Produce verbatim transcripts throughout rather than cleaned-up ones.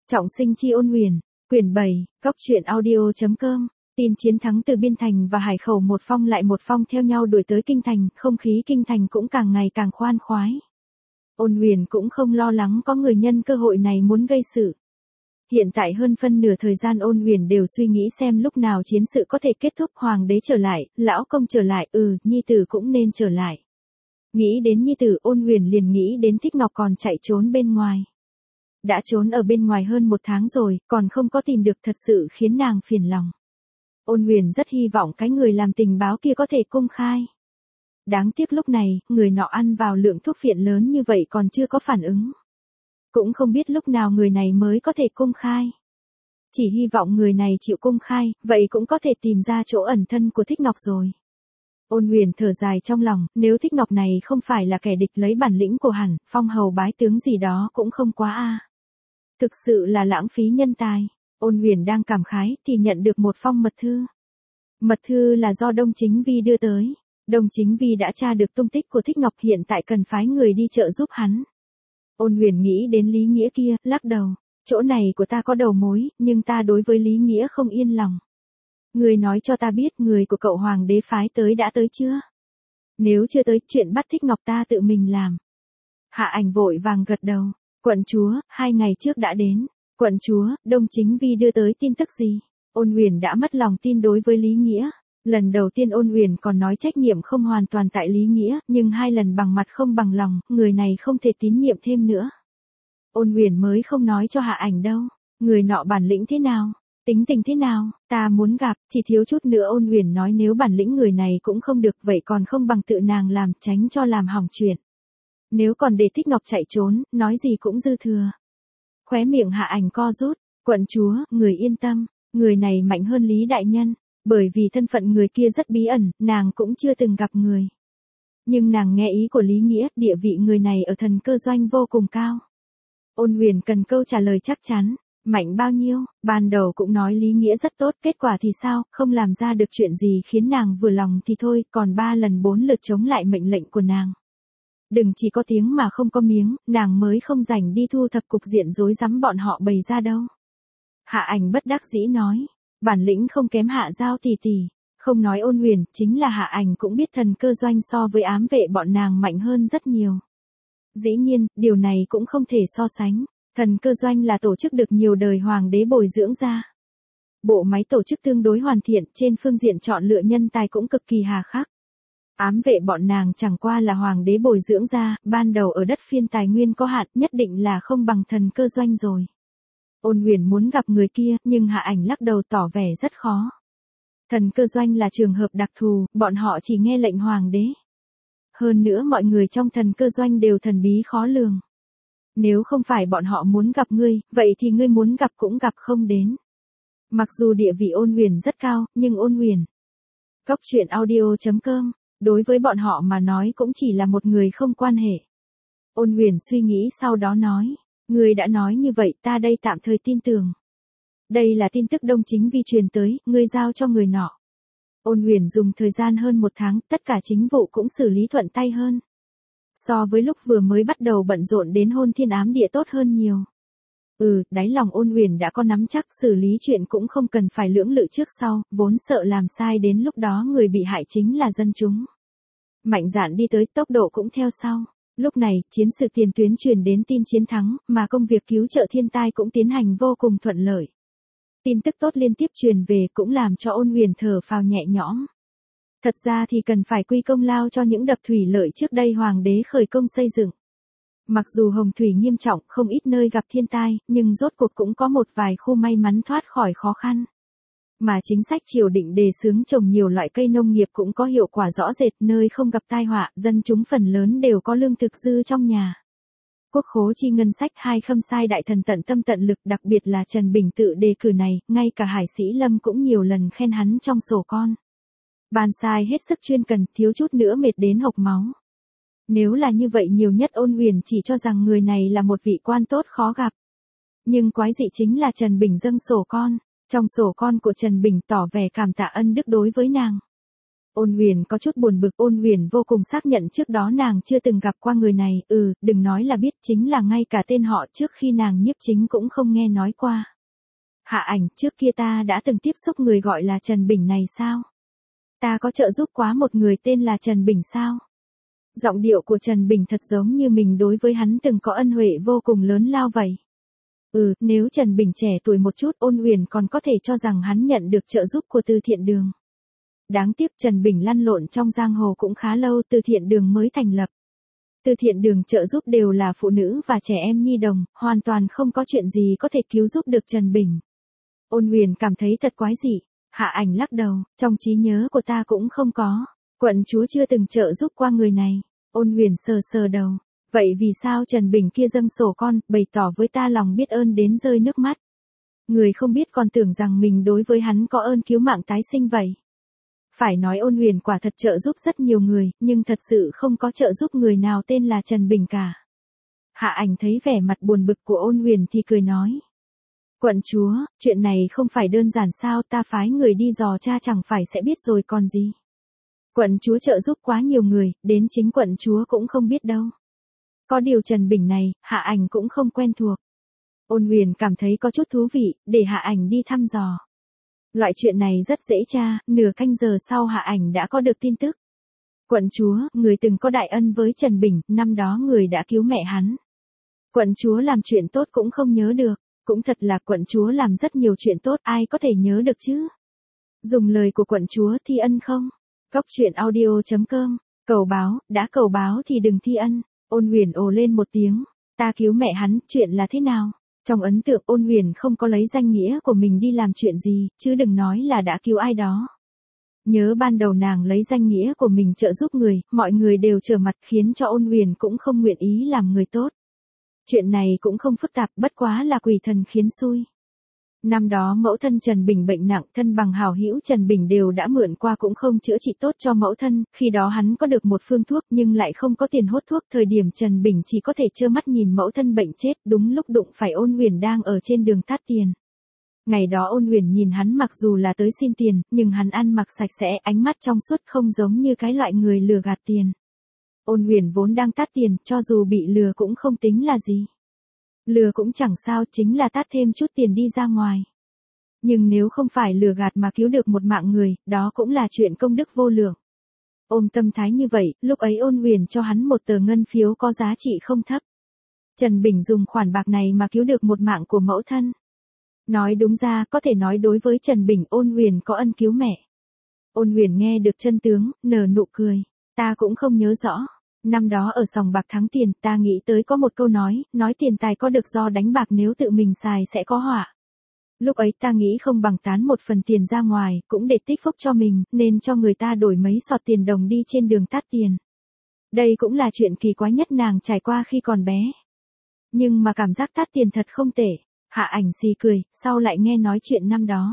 Trọng sinh chi ôn huyền, quyển bảy, góc truyện audio chấm com. Tin chiến thắng từ Biên Thành và Hải Khẩu một phong lại một phong theo nhau đuổi tới Kinh Thành, không khí Kinh Thành cũng càng ngày càng khoan khoái. Ôn huyền cũng không lo lắng có người nhân cơ hội này muốn gây sự. Hiện tại hơn phân nửa thời gian ôn huyền đều suy nghĩ xem lúc nào chiến sự có thể kết thúc, hoàng đế trở lại, lão công trở lại, ừ, nhi tử cũng nên trở lại. Nghĩ đến nhi tử, ôn huyền liền nghĩ đến Thích Ngọc còn chạy trốn bên ngoài. Đã trốn ở bên ngoài hơn một tháng rồi, còn không có tìm được, thật sự khiến nàng phiền lòng. Ôn huyền rất hy vọng cái người làm tình báo kia có thể công khai. Đáng tiếc lúc này, người nọ ăn vào lượng thuốc phiện lớn như vậy còn chưa có phản ứng. Cũng không biết lúc nào người này mới có thể công khai. Chỉ hy vọng người này chịu công khai, vậy cũng có thể tìm ra chỗ ẩn thân của Thích Ngọc rồi. Ôn huyền thở dài trong lòng, nếu Thích Ngọc này không phải là kẻ địch lấy bản lĩnh của hẳn, phong hầu bái tướng gì đó cũng không quá a. Thực sự là lãng phí nhân tài. Ôn huyền đang cảm khái thì nhận được một phong mật thư. Mật thư là do Đông Chính Vi đưa tới. Đông Chính Vi đã tra được tung tích của Thích Ngọc, hiện tại cần phái người đi trợ giúp hắn. Ôn huyền nghĩ đến Lý Nghĩa kia, lắc đầu. Chỗ này của ta có đầu mối, nhưng ta đối với Lý Nghĩa không yên lòng. Người nói cho ta biết người của cậu hoàng đế phái tới đã tới chưa? Nếu chưa tới, chuyện bắt Thích Ngọc ta tự mình làm. Hạ Ảnh vội vàng gật đầu. Quận chúa, hai ngày trước đã đến. Quận chúa, Đông Chính Vi đưa tới tin tức gì? Ôn huyền đã mất lòng tin đối với Lý Nghĩa. Lần đầu tiên ôn huyền còn nói trách nhiệm không hoàn toàn tại Lý Nghĩa, nhưng hai lần bằng mặt không bằng lòng, người này không thể tín nhiệm thêm nữa. Ôn huyền mới không nói cho Hạ Ảnh đâu. Người nọ bản lĩnh thế nào? Tính tình thế nào? Ta muốn gặp, chỉ thiếu chút nữa ôn huyền nói nếu bản lĩnh người này cũng không được vậy còn không bằng tự nàng làm, tránh cho làm hỏng chuyện. Nếu còn để Thích Ngọc chạy trốn, nói gì cũng dư thừa. Khóe miệng Hạ Ảnh co rút, quận chúa, người yên tâm, người này mạnh hơn Lý đại nhân, bởi vì thân phận người kia rất bí ẩn, nàng cũng chưa từng gặp người. Nhưng nàng nghe ý của Lý Nghĩa, địa vị người này ở Thần Cơ Doanh vô cùng cao. Ôn huyền cần câu trả lời chắc chắn. Mạnh bao nhiêu, ban đầu cũng nói Lý Nghĩa rất tốt, kết quả thì sao, không làm ra được chuyện gì khiến nàng vừa lòng thì thôi, còn ba lần bốn lượt chống lại mệnh lệnh của nàng. Đừng chỉ có tiếng mà không có miếng, nàng mới không rảnh đi thu thập cục diện rối rắm bọn họ bày ra đâu. Hạ Ảnh bất đắc dĩ nói, bản lĩnh không kém Hạ Giao tỷ tỷ, không nói ôn huyền, chính là Hạ Ảnh cũng biết Thần Cơ Doanh so với ám vệ bọn nàng mạnh hơn rất nhiều. Dĩ nhiên, điều này cũng không thể so sánh. Thần Cơ Doanh là tổ chức được nhiều đời hoàng đế bồi dưỡng ra. Bộ máy tổ chức tương đối hoàn thiện, trên phương diện chọn lựa nhân tài cũng cực kỳ hà khắc. Ám vệ bọn nàng chẳng qua là hoàng đế bồi dưỡng ra, ban đầu ở đất phiên tài nguyên có hạn, nhất định là không bằng Thần Cơ Doanh rồi. Ôn huyền muốn gặp người kia, nhưng Hạ Ảnh lắc đầu tỏ vẻ rất khó. Thần Cơ Doanh là trường hợp đặc thù, bọn họ chỉ nghe lệnh hoàng đế. Hơn nữa mọi người trong Thần Cơ Doanh đều thần bí khó lường. Nếu không phải bọn họ muốn gặp ngươi, vậy thì ngươi muốn gặp cũng gặp không đến. Mặc dù địa vị ôn huyền rất cao, nhưng ôn huyền. Góc truyện audio chấm com, đối với bọn họ mà nói cũng chỉ là một người không quan hệ. Ôn huyền suy nghĩ sau đó nói, ngươi đã nói như vậy ta đây tạm thời tin tưởng. Đây là tin tức Đông Chính Vi truyền tới, ngươi giao cho người nọ. Ôn huyền dùng thời gian hơn một tháng, tất cả chính vụ cũng xử lý thuận tay hơn. So với lúc vừa mới bắt đầu bận rộn đến hôn thiên ám địa tốt hơn nhiều. Ừ, đáy lòng ôn huyền đã có nắm chắc, xử lý chuyện cũng không cần phải lưỡng lự trước sau, vốn sợ làm sai đến lúc đó người bị hại chính là dân chúng. Mạnh dạn đi tới, tốc độ cũng theo sau. Lúc này, chiến sự tiền tuyến truyền đến tin chiến thắng, mà công việc cứu trợ thiên tai cũng tiến hành vô cùng thuận lợi. Tin tức tốt liên tiếp truyền về cũng làm cho ôn huyền thở phào nhẹ nhõm. Thật ra thì cần phải quy công lao cho những đập thủy lợi trước đây hoàng đế khởi công xây dựng. Mặc dù hồng thủy nghiêm trọng, không ít nơi gặp thiên tai, nhưng rốt cuộc cũng có một vài khu may mắn thoát khỏi khó khăn. Mà chính sách triều định đề xướng trồng nhiều loại cây nông nghiệp cũng có hiệu quả rõ rệt, nơi không gặp tai họa, dân chúng phần lớn đều có lương thực dư trong nhà. Quốc khố chi ngân sách, hai khâm sai đại thần tận tâm tận lực, đặc biệt là Trần Bình tự đề cử này, ngay cả Hải Sĩ Lâm cũng nhiều lần khen hắn trong sổ con. Ban sai hết sức chuyên cần, thiếu chút nữa mệt đến hộc máu. Nếu là như vậy nhiều nhất ôn huyền chỉ cho rằng người này là một vị quan tốt khó gặp. Nhưng quái dị chính là Trần Bình dâng sổ con. Trong sổ con của Trần Bình tỏ vẻ cảm tạ ân đức đối với nàng. Ôn Huyền có chút buồn bực, Ôn Huyền vô cùng xác nhận trước đó nàng chưa từng gặp qua người này, ừ, đừng nói là biết, chính là ngay cả tên họ trước khi nàng nhiếp chính cũng không nghe nói qua. Hạ Ảnh, trước kia ta đã từng tiếp xúc người gọi là Trần Bình này sao? Ta có trợ giúp quá một người tên là Trần Bình sao? Giọng điệu của Trần Bình thật giống như mình đối với hắn từng có ân huệ vô cùng lớn lao vậy. Ừ, nếu Trần Bình trẻ tuổi một chút, Ôn Huyền còn có thể cho rằng hắn nhận được trợ giúp của Từ Thiện Đường. Đáng tiếc Trần Bình lăn lộn trong giang hồ cũng khá lâu, Từ Thiện Đường mới thành lập. Từ Thiện Đường trợ giúp đều là phụ nữ và trẻ em nhi đồng, hoàn toàn không có chuyện gì có thể cứu giúp được Trần Bình. Ôn Huyền cảm thấy thật quái dị. Hạ Ảnh lắc đầu, trong trí nhớ của ta cũng không có. Quận chúa chưa từng trợ giúp qua người này. Ôn Huyền sờ sờ đầu. Vậy vì sao Trần Bình kia dâng sổ con, bày tỏ với ta lòng biết ơn đến rơi nước mắt? Người không biết còn tưởng rằng mình đối với hắn có ơn cứu mạng tái sinh vậy. Phải nói Ôn Huyền quả thật trợ giúp rất nhiều người, nhưng thật sự không có trợ giúp người nào tên là Trần Bình cả. Hạ Ảnh thấy vẻ mặt buồn bực của Ôn Huyền thì cười nói. Quận chúa, chuyện này không phải đơn giản sao, ta phái người đi dò tra chẳng phải sẽ biết rồi còn gì. Quận chúa trợ giúp quá nhiều người, đến chính quận chúa cũng không biết đâu. Có điều Trần Bình này, Hạ Ảnh cũng không quen thuộc. Ôn Huyền cảm thấy có chút thú vị, để Hạ Ảnh đi thăm dò. Loại chuyện này rất dễ tra, nửa canh giờ sau Hạ Ảnh đã có được tin tức. Quận chúa, người từng có đại ân với Trần Bình, năm đó người đã cứu mẹ hắn. Quận chúa làm chuyện tốt cũng không nhớ được. Cũng thật là quận chúa làm rất nhiều chuyện tốt, ai có thể nhớ được chứ? Dùng lời của quận chúa thi ân không? Góc truyện audio chấm com, cầu báo, đã cầu báo thì đừng thi ân. Ôn Huyền ồ lên một tiếng, ta cứu mẹ hắn, chuyện là thế nào? Trong ấn tượng Ôn Huyền không có lấy danh nghĩa của mình đi làm chuyện gì, chứ đừng nói là đã cứu ai đó. Nhớ ban đầu nàng lấy danh nghĩa của mình trợ giúp người, mọi người đều trở mặt khiến cho Ôn Huyền cũng không nguyện ý làm người tốt. Chuyện này cũng không phức tạp, bất quá là quỷ thần khiến xui. Năm đó mẫu thân Trần Bình bệnh nặng, thân bằng hảo hữu Trần Bình đều đã mượn qua cũng không chữa trị tốt cho mẫu thân, khi đó hắn có được một phương thuốc nhưng lại không có tiền hốt thuốc, thời điểm Trần Bình chỉ có thể trơ mắt nhìn mẫu thân bệnh chết, đúng lúc đụng phải Ôn Huyền đang ở trên đường tát tiền. Ngày đó Ôn Huyền nhìn hắn mặc dù là tới xin tiền, nhưng hắn ăn mặc sạch sẽ, ánh mắt trong suốt không giống như cái loại người lừa gạt tiền. Ôn Huyền vốn đang tát tiền, cho dù bị lừa cũng không tính là gì. Lừa cũng chẳng sao, chính là tát thêm chút tiền đi ra ngoài. Nhưng nếu không phải lừa gạt mà cứu được một mạng người, đó cũng là chuyện công đức vô lượng. Ôm tâm thái như vậy, lúc ấy Ôn Huyền cho hắn một tờ ngân phiếu có giá trị không thấp. Trần Bình dùng khoản bạc này mà cứu được một mạng của mẫu thân. Nói đúng ra, có thể nói đối với Trần Bình, Ôn Huyền có ân cứu mẹ. Ôn Huyền nghe được chân tướng, nở nụ cười. Ta cũng không nhớ rõ. Năm đó ở sòng bạc thắng tiền, ta nghĩ tới có một câu nói, nói tiền tài có được do đánh bạc, nếu tự mình xài sẽ có họa. Lúc ấy ta nghĩ không bằng tán một phần tiền ra ngoài, cũng để tích phúc cho mình, nên cho người ta đổi mấy sọt tiền đồng đi trên đường tát tiền. Đây cũng là chuyện kỳ quái nhất nàng trải qua khi còn bé. Nhưng mà cảm giác tát tiền thật không tệ. Hạ Ảnh xì cười, sau lại nghe nói chuyện năm đó.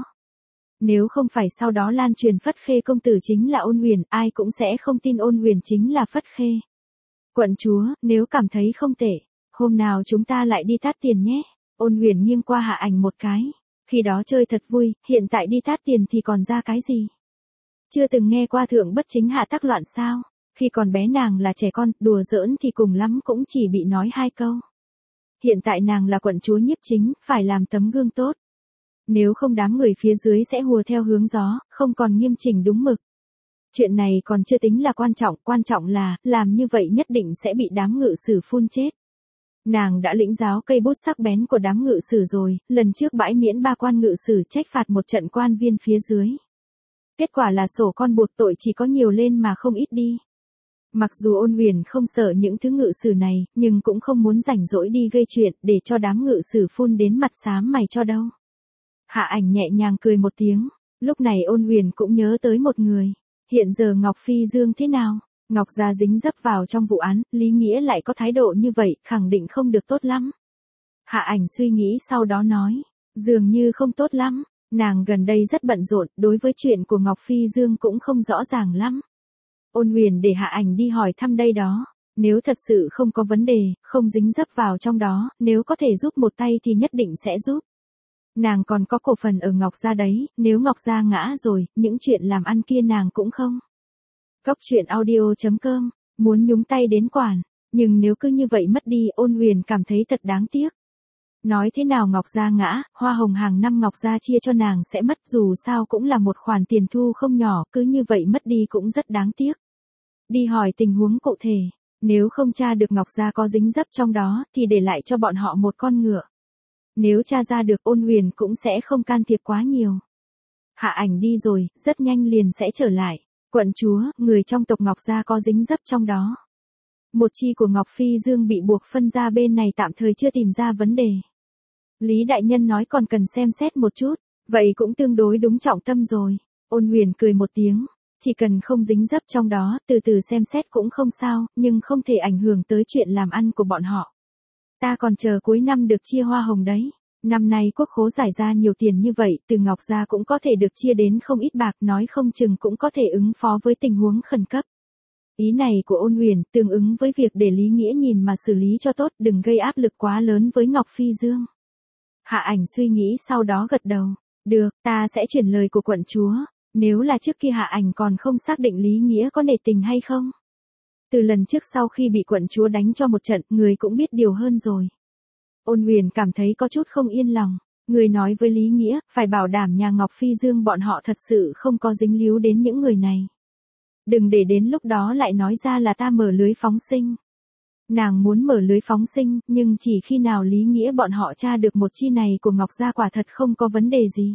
Nếu không phải sau đó lan truyền Phất Khê công tử chính là Ôn Huyền, ai cũng sẽ không tin Ôn Huyền chính là Phất Khê. Quận chúa, nếu cảm thấy không tệ, hôm nào chúng ta lại đi tát tiền nhé. Ôn Huyền nghiêng qua Hạ Ảnh một cái. Khi đó chơi thật vui, hiện tại đi tát tiền thì còn ra cái gì? Chưa từng nghe qua thượng bất chính hạ tắc loạn sao? Khi còn bé nàng là trẻ con, đùa giỡn thì cùng lắm cũng chỉ bị nói hai câu. Hiện tại nàng là quận chúa nhiếp chính, phải làm tấm gương tốt. Nếu không đám người phía dưới sẽ hùa theo hướng gió, không còn nghiêm chỉnh đúng mực. Chuyện này còn chưa tính là quan trọng, quan trọng là, làm như vậy nhất định sẽ bị đám ngự sử phun chết. Nàng đã lĩnh giáo cây bút sắc bén của đám ngự sử rồi, lần trước bãi miễn ba quan ngự sử trách phạt một trận quan viên phía dưới. Kết quả là sổ con buộc tội chỉ có nhiều lên mà không ít đi. Mặc dù Ôn Huyền không sợ những thứ ngự sử này, nhưng cũng không muốn rảnh rỗi đi gây chuyện để cho đám ngự sử phun đến mặt xám mày cho đâu. Hạ Ảnh nhẹ nhàng cười một tiếng, lúc này Ôn Huyền cũng nhớ tới một người. Hiện giờ Ngọc Phi Dương thế nào? Ngọc Gia dính dấp vào trong vụ án, Lý Nghĩa lại có thái độ như vậy, khẳng định không được tốt lắm. Hạ Ảnh suy nghĩ sau đó nói, dường như không tốt lắm, nàng gần đây rất bận rộn, đối với chuyện của Ngọc Phi Dương cũng không rõ ràng lắm. Ôn Huyền để Hạ Ảnh đi hỏi thăm đây đó, nếu thật sự không có vấn đề, không dính dấp vào trong đó, nếu có thể giúp một tay thì nhất định sẽ giúp. Nàng còn có cổ phần ở Ngọc Gia đấy, nếu Ngọc Gia ngã rồi, những chuyện làm ăn kia nàng cũng không. Cóc truyện audio chấm com, muốn nhúng tay đến quản, nhưng nếu cứ như vậy mất đi, Ôn Huyền cảm thấy thật đáng tiếc. Nói thế nào Ngọc Gia ngã, hoa hồng hàng năm Ngọc Gia chia cho nàng sẽ mất, dù sao cũng là một khoản tiền thu không nhỏ, cứ như vậy mất đi cũng rất đáng tiếc. Đi hỏi tình huống cụ thể, nếu không tra được Ngọc Gia có dính dấp trong đó, thì để lại cho bọn họ một con ngựa. Nếu tra ra được, Ôn Huyền cũng sẽ không can thiệp quá nhiều. Hạ Ảnh đi rồi, rất nhanh liền sẽ trở lại. Quận chúa, người trong tộc Ngọc Gia có dính dấp trong đó. Một chi của Ngọc Phi Dương bị buộc phân ra bên này tạm thời chưa tìm ra vấn đề. Lý đại nhân nói còn cần xem xét một chút, vậy cũng tương đối đúng trọng tâm rồi. Ôn Huyền cười một tiếng, chỉ cần không dính dấp trong đó, từ từ xem xét cũng không sao, nhưng không thể ảnh hưởng tới chuyện làm ăn của bọn họ. Ta còn chờ cuối năm được chia hoa hồng đấy. Năm nay quốc khố giải ra nhiều tiền như vậy, từ Ngọc Gia cũng có thể được chia đến không ít bạc, nói không chừng cũng có thể ứng phó với tình huống khẩn cấp. Ý này của Ôn Huyền tương ứng với việc để Lý Nghĩa nhìn mà xử lý cho tốt, đừng gây áp lực quá lớn với Ngọc Phi Dương. Hạ Ảnh suy nghĩ sau đó gật đầu. Được, ta sẽ chuyển lời của quận chúa. Nếu là trước kia Hạ Ảnh còn không xác định Lý Nghĩa có nể tình hay không. Từ lần trước sau khi bị quận chúa đánh cho một trận, người cũng biết điều hơn rồi. Ôn Huyền cảm thấy có chút không yên lòng. Người nói với Lý Nghĩa, phải bảo đảm nhà Ngọc Phi Dương bọn họ thật sự không có dính líu đến những người này. Đừng để đến lúc đó lại nói ra là ta mở lưới phóng sinh. Nàng muốn mở lưới phóng sinh, nhưng chỉ khi nào Lý Nghĩa bọn họ tra được một chi này của Ngọc Gia quả thật không có vấn đề gì.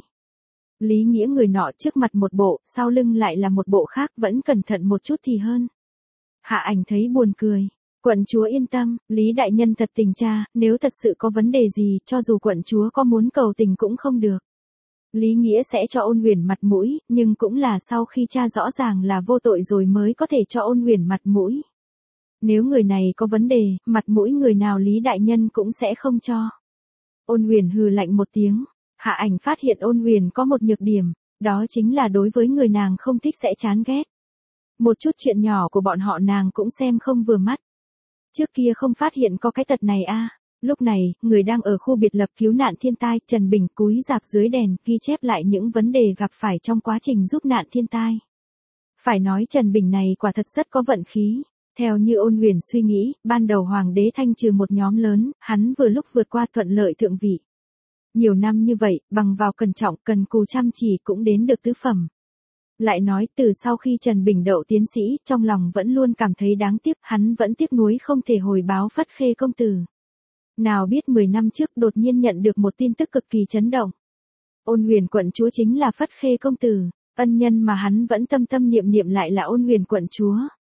Lý Nghĩa người nọ trước mặt một bộ, sau lưng lại là một bộ khác, vẫn cẩn thận một chút thì hơn. Hạ Ảnh thấy buồn cười. Quận chúa yên tâm, Lý đại nhân thật tình tra, nếu thật sự có vấn đề gì, cho dù quận chúa có muốn cầu tình cũng không được. Lý Nghĩa sẽ cho Ôn Huyền mặt mũi, nhưng cũng là sau khi tra rõ ràng là vô tội rồi mới có thể cho Ôn Huyền mặt mũi. Nếu người này có vấn đề, mặt mũi người nào Lý đại nhân cũng sẽ không cho. Ôn Huyền hừ lạnh một tiếng. Hạ Ảnh phát hiện Ôn Huyền có một nhược điểm, đó chính là đối với người nàng không thích sẽ chán ghét. Một chút chuyện nhỏ của bọn họ nàng cũng xem không vừa mắt. Trước kia không phát hiện có cái tật này a. Lúc này, người đang ở khu biệt lập cứu nạn thiên tai, Trần Bình cúi rạp dưới đèn, ghi chép lại những vấn đề gặp phải trong quá trình giúp nạn thiên tai. Phải nói Trần Bình này quả thật rất có vận khí. Theo như Ôn Huyền suy nghĩ, ban đầu Hoàng đế thanh trừ một nhóm lớn, hắn vừa lúc vượt qua thuận lợi thượng vị. Nhiều năm như vậy, bằng vào cẩn trọng, cần cù chăm chỉ cũng đến được tứ phẩm. Lại nói từ sau khi Trần Bình đậu tiến sĩ, trong lòng vẫn luôn cảm thấy đáng tiếc, hắn vẫn tiếc nuối không thể hồi báo Phất Khê công tử. Nào biết mười năm trước đột nhiên nhận được một tin tức cực kỳ chấn động. Ôn Huyền quận chúa chính là Phất Khê công tử, ân nhân mà hắn vẫn tâm tâm niệm niệm lại là Ôn Huyền quận chúa.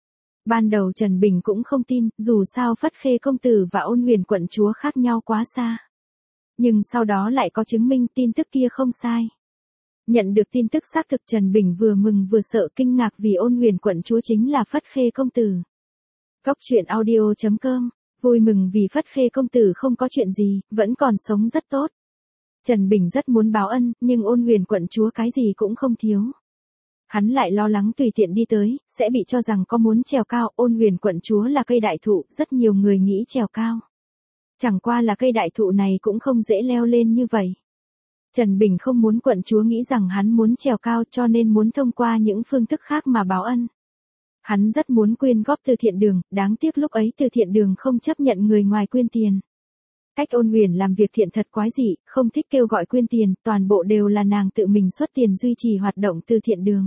Ban đầu Trần Bình cũng không tin, dù sao Phất Khê công tử và Ôn Huyền quận chúa khác nhau quá xa. Nhưng sau đó lại có chứng minh tin tức kia không sai. Nhận được tin tức xác thực, Trần Bình vừa mừng vừa sợ, kinh ngạc vì Ôn Huyền quận chúa chính là Phất Khê công tử. Cóc truyện audio chấm com, vui mừng vì Phất Khê công tử không có chuyện gì, vẫn còn sống rất tốt. Trần Bình rất muốn báo ân, nhưng Ôn Huyền quận chúa cái gì cũng không thiếu. Hắn lại lo lắng tùy tiện đi tới, sẽ bị cho rằng có muốn trèo cao. Ôn Huyền quận chúa là cây đại thụ, rất nhiều người nghĩ trèo cao. Chẳng qua là cây đại thụ này cũng không dễ leo lên như vậy. Trần Bình không muốn quận chúa nghĩ rằng hắn muốn trèo cao, cho nên muốn thông qua những phương thức khác mà báo ân. Hắn rất muốn quyên góp từ thiện đường, đáng tiếc lúc ấy từ thiện đường không chấp nhận người ngoài quyên tiền. Cách Ôn Huyền làm việc thiện thật quái dị, không thích kêu gọi quyên tiền, toàn bộ đều là nàng tự mình xuất tiền duy trì hoạt động từ thiện đường.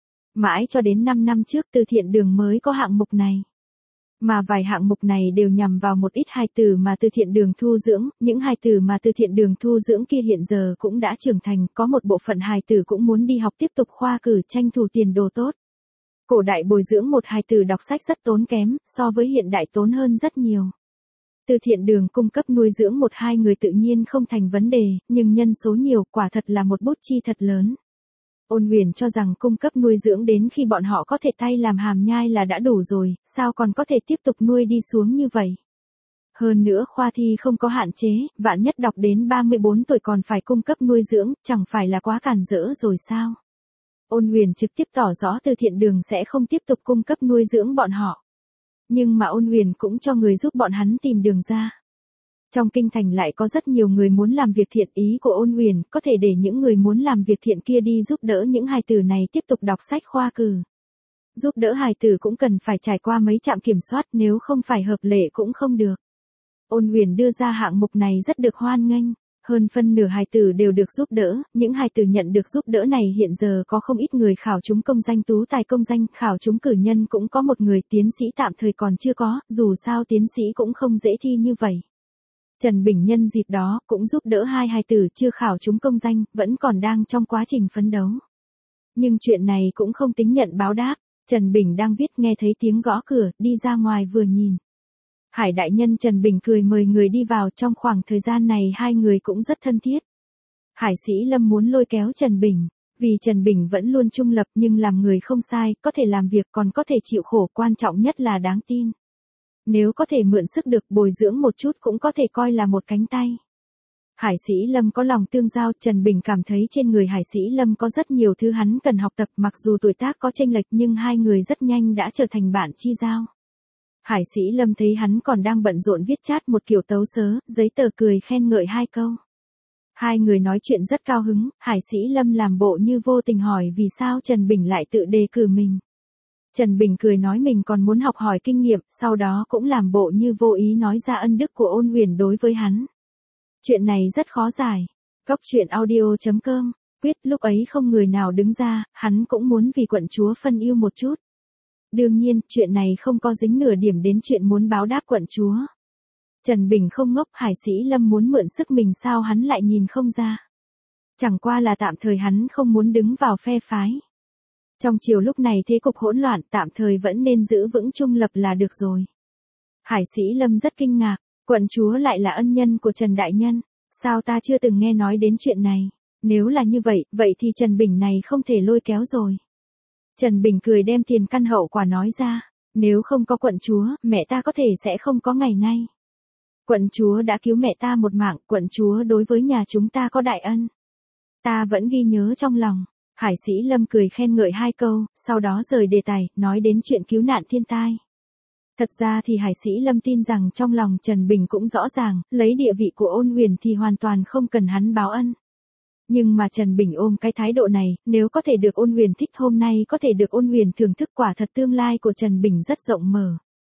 Mãi cho đến năm năm trước từ thiện đường mới có hạng mục này. Mà vài hạng mục này đều nhằm vào một ít hài tử mà từ thiện đường thu dưỡng, những hài tử mà từ thiện đường thu dưỡng kia hiện giờ cũng đã trưởng thành, có một bộ phận hài tử cũng muốn đi học tiếp tục khoa cử tranh thủ tiền đồ tốt. Cổ đại bồi dưỡng một hài tử đọc sách rất tốn kém, so với hiện đại tốn hơn rất nhiều. Từ thiện đường cung cấp nuôi dưỡng một hai người tự nhiên không thành vấn đề, nhưng nhân số nhiều quả thật là một bút chi thật lớn. Ôn Huyền cho rằng cung cấp nuôi dưỡng đến khi bọn họ có thể tay làm hàm nhai là đã đủ rồi, sao còn có thể tiếp tục nuôi đi xuống như vậy. Hơn nữa khoa thi không có hạn chế, vạn nhất đọc đến ba mươi bốn tuổi còn phải cung cấp nuôi dưỡng, chẳng phải là quá cản rỡ rồi sao. Ôn Huyền trực tiếp tỏ rõ từ thiện đường sẽ không tiếp tục cung cấp nuôi dưỡng bọn họ. Nhưng mà Ôn Huyền cũng cho người giúp bọn hắn tìm đường ra. Trong kinh thành lại có rất nhiều người muốn làm việc thiện, ý của Ôn Huyền có thể để những người muốn làm việc thiện kia đi giúp đỡ những hài tử này tiếp tục đọc sách khoa cử. Giúp đỡ hài tử cũng cần phải trải qua mấy trạm kiểm soát, nếu không phải hợp lệ cũng không được. Ôn Huyền đưa ra hạng mục này rất được hoan nghênh. Hơn phân nửa hài tử đều được giúp đỡ, những hài tử nhận được giúp đỡ này hiện giờ có không ít người khảo trúng công danh tú tài công danh, khảo trúng cử nhân cũng có một người, tiến sĩ tạm thời còn chưa có, dù sao tiến sĩ cũng không dễ thi như vậy. Trần Bình nhân dịp đó cũng giúp đỡ hai hài tử chưa khảo trúng công danh, vẫn còn đang trong quá trình phấn đấu. Nhưng chuyện này cũng không tính nhận báo đáp. Trần Bình đang viết nghe thấy tiếng gõ cửa, đi ra ngoài vừa nhìn. Hải đại nhân Trần Bình cười mời người đi vào, trong khoảng thời gian này hai người cũng rất thân thiết. Hải Sĩ Lâm muốn lôi kéo Trần Bình, vì Trần Bình vẫn luôn trung lập nhưng làm người không sai, có thể làm việc còn có thể chịu khổ, quan trọng nhất là đáng tin. Nếu có thể mượn sức được bồi dưỡng một chút cũng có thể coi là một cánh tay. Hải Sĩ Lâm có lòng tương giao, Trần Bình cảm thấy trên người Hải Sĩ Lâm có rất nhiều thứ hắn cần học tập, mặc dù tuổi tác có chênh lệch nhưng hai người rất nhanh đã trở thành bạn chi giao. Hải Sĩ Lâm thấy hắn còn đang bận rộn viết chat một kiểu tấu sớ, giấy tờ cười khen ngợi hai câu. Hai người nói chuyện rất cao hứng, Hải Sĩ Lâm làm bộ như vô tình hỏi vì sao Trần Bình lại tự đề cử mình. Trần Bình cười nói mình còn muốn học hỏi kinh nghiệm, sau đó cũng làm bộ như vô ý nói ra ân đức của Ôn Huyền đối với hắn. Chuyện này rất khó giải. Góc truyện audio chấm com, quyết lúc ấy không người nào đứng ra, hắn cũng muốn vì quận chúa phân ưu một chút. Đương nhiên, chuyện này không có dính nửa điểm đến chuyện muốn báo đáp quận chúa. Trần Bình không ngốc, Hải Sĩ Lâm muốn mượn sức mình sao hắn lại nhìn không ra. Chẳng qua là tạm thời hắn không muốn đứng vào phe phái. Trong chiều lúc này thế cục hỗn loạn, tạm thời vẫn nên giữ vững trung lập là được rồi. Hải Sĩ Lâm rất kinh ngạc, quận chúa lại là ân nhân của Trần Đại Nhân, sao ta chưa từng nghe nói đến chuyện này, nếu là như vậy, vậy thì Trần Bình này không thể lôi kéo rồi. Trần Bình cười đem tiền căn hậu quả nói ra, nếu không có quận chúa, mẹ ta có thể sẽ không có ngày nay. Quận chúa đã cứu mẹ ta một mạng, quận chúa đối với nhà chúng ta có đại ân. Ta vẫn ghi nhớ trong lòng. Hải Sĩ Lâm cười khen ngợi hai câu, sau đó rời đề tài, nói đến chuyện cứu nạn thiên tai. Thật ra thì Hải Sĩ Lâm tin rằng trong lòng Trần Bình cũng rõ ràng, lấy địa vị của Ôn Huyền thì hoàn toàn không cần hắn báo ân. Nhưng mà Trần Bình ôm cái thái độ này, nếu có thể được Ôn Huyền thích, hôm nay có thể được Ôn Huyền thưởng thức, quả thật tương lai của Trần Bình rất rộng mở.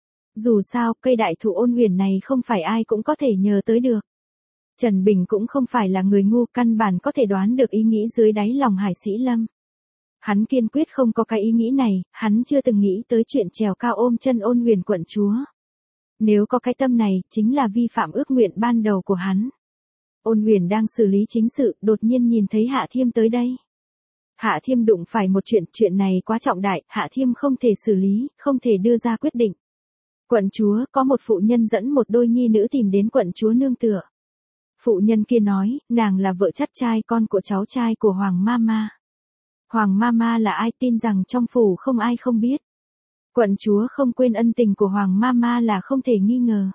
Dù sao, cây đại thụ Ôn Huyền này không phải ai cũng có thể nhờ tới được. Trần Bình cũng không phải là người ngu, căn bản có thể đoán được ý nghĩ dưới đáy lòng Hải Sĩ Lâm. Hắn kiên quyết không có cái ý nghĩ này, hắn chưa từng nghĩ tới chuyện trèo cao ôm chân Ôn Huyền quận chúa. Nếu có cái tâm này, chính là vi phạm ước nguyện ban đầu của hắn. Ôn Huyền đang xử lý chính sự, đột nhiên nhìn thấy Hạ Thiêm tới đây. Hạ Thiêm đụng phải một chuyện, chuyện này quá trọng đại, Hạ Thiêm không thể xử lý, không thể đưa ra quyết định. Quận chúa, có một phụ nhân dẫn một đôi nhi nữ tìm đến quận chúa nương tựa. Phụ nhân kia nói, nàng là vợ chắt trai con của cháu trai của Hoàng Mama. Hoàng Mama là ai, tin rằng trong phủ không ai không biết. Quận chúa không quên ân tình của Hoàng Mama là không thể nghi ngờ.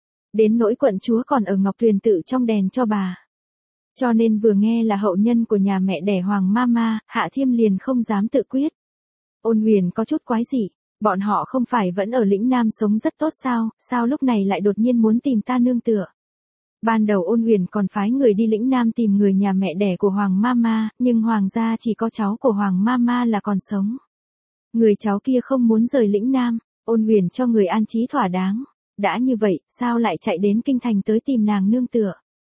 Đến nỗi quận chúa còn ở Ngọc Tuyền tự trong đèn cho bà. Cho nên vừa nghe là hậu nhân của nhà mẹ đẻ Hoàng Mama, Hạ Thiêm liền không dám tự quyết. Ôn Huyền có chút quái dị, bọn họ không phải vẫn ở lĩnh Nam sống rất tốt sao, sao lúc này lại đột nhiên muốn tìm ta nương tựa. Ban đầu Ôn Huyền còn phái người đi lĩnh Nam tìm người nhà mẹ đẻ của Hoàng Mama, nhưng Hoàng gia chỉ có cháu của Hoàng Mama là còn sống. Người cháu kia không muốn rời lĩnh Nam, Ôn Huyền cho người an trí thỏa đáng. Đã như vậy, sao lại chạy đến kinh thành tới tìm nàng nương tựa?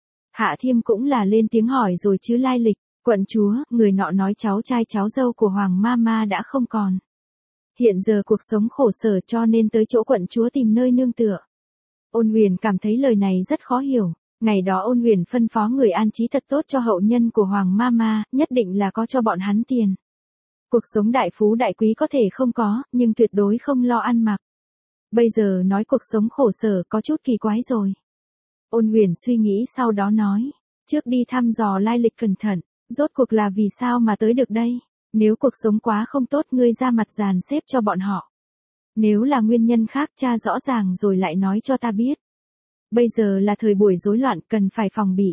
Hạ Thiêm cũng là lên tiếng hỏi rồi chứ lai lịch, quận chúa, người nọ nói cháu trai cháu dâu của Hoàng Mama đã không còn. Hiện giờ cuộc sống khổ sở cho nên tới chỗ quận chúa tìm nơi nương tựa. Ôn Huyền cảm thấy lời này rất khó hiểu, ngày đó Ôn Huyền phân phó người an trí thật tốt cho hậu nhân của Hoàng Mama, nhất định là có cho bọn hắn tiền. Cuộc sống đại phú đại quý có thể không có, nhưng tuyệt đối không lo ăn mặc. Bây giờ nói cuộc sống khổ sở có chút kỳ quái rồi. Ôn Huyền suy nghĩ sau đó nói, trước đi thăm dò lai lịch cẩn thận, rốt cuộc là vì sao mà tới được đây, nếu cuộc sống quá không tốt ngươi ra mặt dàn xếp cho bọn họ. Nếu là nguyên nhân khác tra rõ ràng rồi lại nói cho ta biết. Bây giờ là thời buổi rối loạn cần phải phòng bị.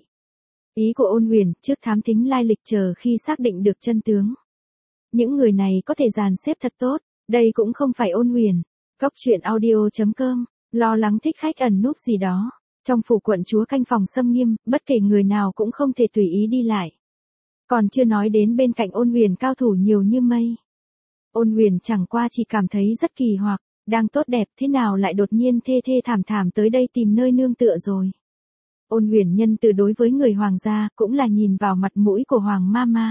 Ý của Ôn Huyền trước thám thính lai lịch chờ khi xác định được chân tướng. Những người này có thể dàn xếp thật tốt, đây cũng không phải Ôn Huyền. Góc truyện audio chấm com, lo lắng thích khách ẩn núp gì đó. Trong phủ quận chúa canh phòng xâm nghiêm, bất kể người nào cũng không thể tùy ý đi lại. Còn chưa nói đến bên cạnh Ôn Huyền cao thủ nhiều như mây. Ôn Huyền chẳng qua chỉ cảm thấy rất kỳ hoặc, đang tốt đẹp thế nào lại đột nhiên thê thê thảm thảm tới đây tìm nơi nương tựa rồi. Ôn Huyền nhân từ đối với người hoàng gia cũng là nhìn vào mặt mũi của Hoàng Mama.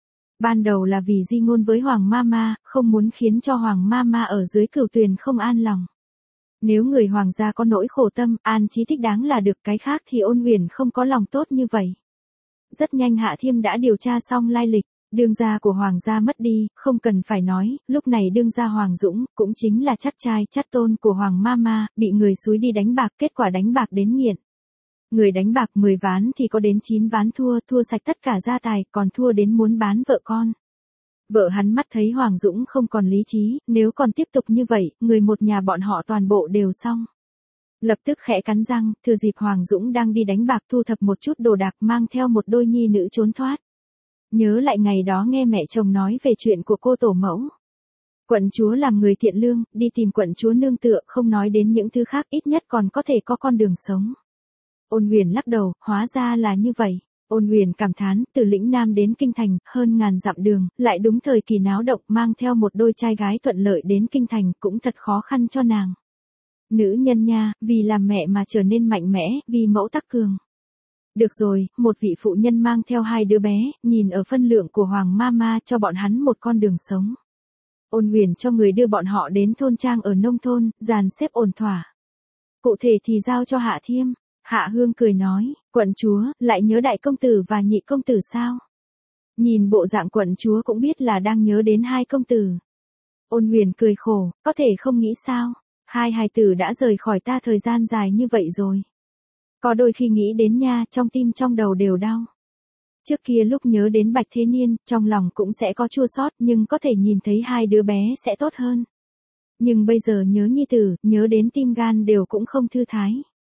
Ban đầu là vì di ngôn với Hoàng Mama, không muốn khiến cho Hoàng Mama ở dưới Cửu Tuyền không an lòng. Nếu người hoàng gia có nỗi khổ tâm, an trí thích đáng là được, cái khác thì Ôn Huyền không có lòng tốt như vậy. Rất nhanh Hạ Thiêm đã điều tra xong lai lịch, đương gia của hoàng gia mất đi, không cần phải nói, lúc này đương gia Hoàng Dũng, cũng chính là chắt trai chắt tôn của Hoàng Mama, bị người xúi đi đánh bạc, kết quả đánh bạc đến nghiện. Người đánh bạc mười ván thì có đến chín ván thua, thua sạch tất cả gia tài, còn thua đến muốn bán vợ con. Vợ hắn mắt thấy Hoàng Dũng không còn lý trí, nếu còn tiếp tục như vậy, người một nhà bọn họ toàn bộ đều xong. Lập tức khẽ cắn răng, thừa dịp Hoàng Dũng đang đi đánh bạc thu thập một chút đồ đạc mang theo một đôi nhi nữ trốn thoát. Nhớ lại ngày đó nghe mẹ chồng nói về chuyện của cô tổ mẫu. Quận chúa làm người thiện lương, đi tìm quận chúa nương tựa, không nói đến những thứ khác, ít nhất còn có thể có con đường sống. Ôn Huyền lắc đầu, hóa ra là như vậy. Ôn Huyền cảm thán, từ lĩnh Nam đến Kinh Thành, hơn ngàn dặm đường, lại đúng thời kỳ náo động, mang theo một đôi trai gái thuận lợi đến Kinh Thành, cũng thật khó khăn cho nàng. Nữ nhân nha, vì làm mẹ mà trở nên mạnh mẽ, vì mẫu tắc cường. Được rồi, một vị phụ nhân mang theo hai đứa bé, nhìn ở phân lượng của Hoàng Mama cho bọn hắn một con đường sống. Ôn Huyền cho người đưa bọn họ đến thôn trang ở nông thôn, dàn xếp ổn thỏa. Cụ thể thì giao cho Hạ Thiêm. Hạ Hương cười nói, quận chúa, lại nhớ đại công tử và nhị công tử sao? Nhìn bộ dạng quận chúa cũng biết là đang nhớ đến hai công tử. Ôn Huyền cười khổ, có thể không nghĩ sao? Hai hài tử đã rời khỏi ta thời gian dài như vậy rồi. Có đôi khi nghĩ đến nha, trong tim trong đầu đều đau. Trước kia lúc nhớ đến Bạch Thế Niên, trong lòng cũng sẽ có chua xót, nhưng có thể nhìn thấy hai đứa bé sẽ tốt hơn. Nhưng bây giờ nhớ nhi tử, nhớ đến tim gan đều cũng không thư thái.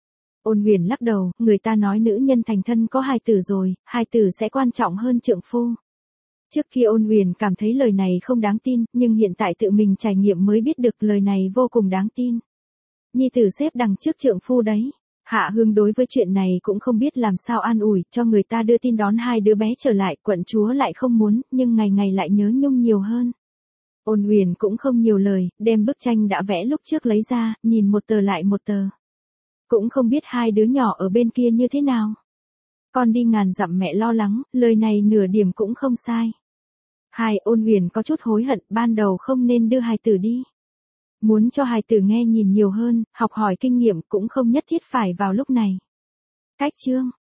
Ôn Huyền lắc đầu, người ta nói nữ nhân thành thân có hài tử rồi, hài tử sẽ quan trọng hơn trượng phu. Trước kia Ôn Huyền cảm thấy lời này không đáng tin, nhưng hiện tại tự mình trải nghiệm mới biết được lời này vô cùng đáng tin. Nhi tử xếp đằng trước trượng phu đấy. Hạ Hương đối với chuyện này cũng không biết làm sao an ủi, cho người ta đưa tin đón hai đứa bé trở lại, quận chúa lại không muốn, nhưng ngày ngày lại nhớ nhung nhiều hơn. Ôn Huyền cũng không nhiều lời, đem bức tranh đã vẽ lúc trước lấy ra, nhìn một tờ lại một tờ. Cũng không biết hai đứa nhỏ ở bên kia như thế nào. Con đi ngàn dặm mẹ lo lắng, lời này nửa điểm cũng không sai. Hai, Ôn Huyền có chút hối hận, ban đầu không nên đưa hài tử đi. Muốn cho hài tử nghe nhìn nhiều hơn, học hỏi kinh nghiệm cũng không nhất thiết phải vào lúc này. Cách chương